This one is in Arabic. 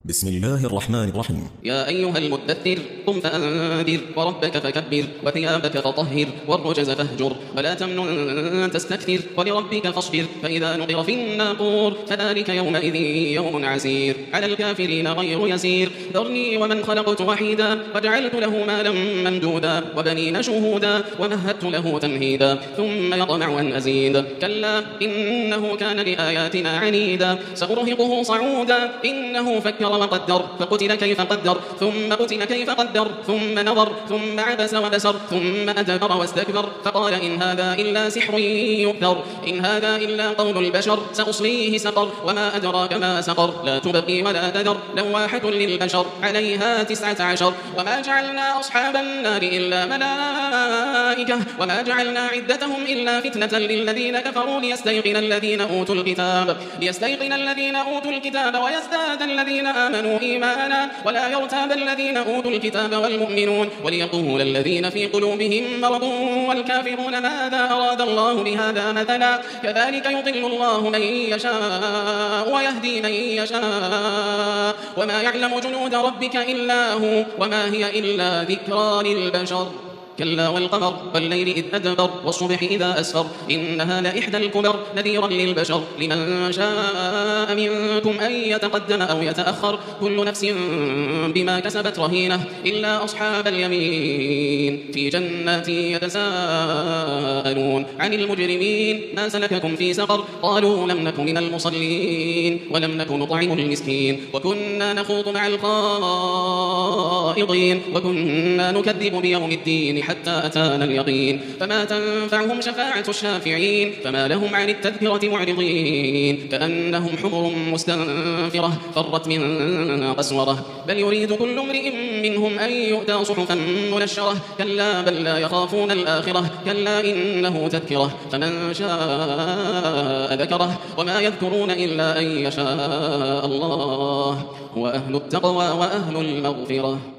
بسم الله الرحمن الرحيم. يا أيها المدثر قم فأنذر وربك فكبر وثيابك فطهر والرجز فاهجر ولا تمنن تستكثر ولربك فاصبر فإذا نقر في الناقور فذلك يومئذ يوم عسير على الكافرين غير يسير ذرني ومن خلقت وحيدا وجعلت له مالا ممدودا وبنين شهودا ومهدت له تمهيدا ثم يطمع أن أزيد كلا إنه كان لآياتنا عنيدا سأرهقه صعودا إنه فكر وقدر فقتل كيف قدر ثم قتل كيف قدر ثم نظر ثم عبس وبسر ثم أدبر واستكبر فقال إن هذا إلا سحر يؤثر إن هذا إلا قول البشر سأصليه سقر وما أدراك ما سقر لا تبقي ولا تذر لواحة للبشر عليها 19 وما جعلنا أصحاب النار إلا ملائكة وما جعلنا عدتهم إلا فتنة للذين كفروا ليستيقن الذين أوتوا الكتاب ويزداد الذين آمنوا إيمانا ولا يرتاب الذين أوتوا الكتاب والمؤمنون وليقول الذين في قلوبهم مرض والكافرون ماذا أراد الله بهذا مثلا كذلك يضل الله من يشاء ويهدي من يشاء وما يعلم جنود ربك إلا هو وما هي إلا ذكرى للبشر كلا والقمر والليل إذ أدبر والصبح إذا أسفر إنها لإحدى الكبر نذيرا للبشر لمن شاء منكم أن يتقدم أو يتأخر كل نفس بما كسبت رهينة إلا أصحاب اليمين في جنات يتساءلون عن المجرمين ما سلككم في سقر قالوا لم نك من المصلين ولم نك نطعم المسكين وكنا نخوض مع الخائضين وكنا نكذب بيوم الدين حتى أتانا اليقين فما تنفعهم شفاعة الشافعين فما لهم عن التذكرة معرضين كأنهم حمر مستنفرة فرت من قسورة بل يريد كل امرئ منهم أن يؤتى صحفا منشرة كلا بل لا يخافون الآخرة كلا إنه تذكرة فمن شاء ذكره وما يذكرون إلا أن يشاء الله وأهل التقوى وأهل المغفرة.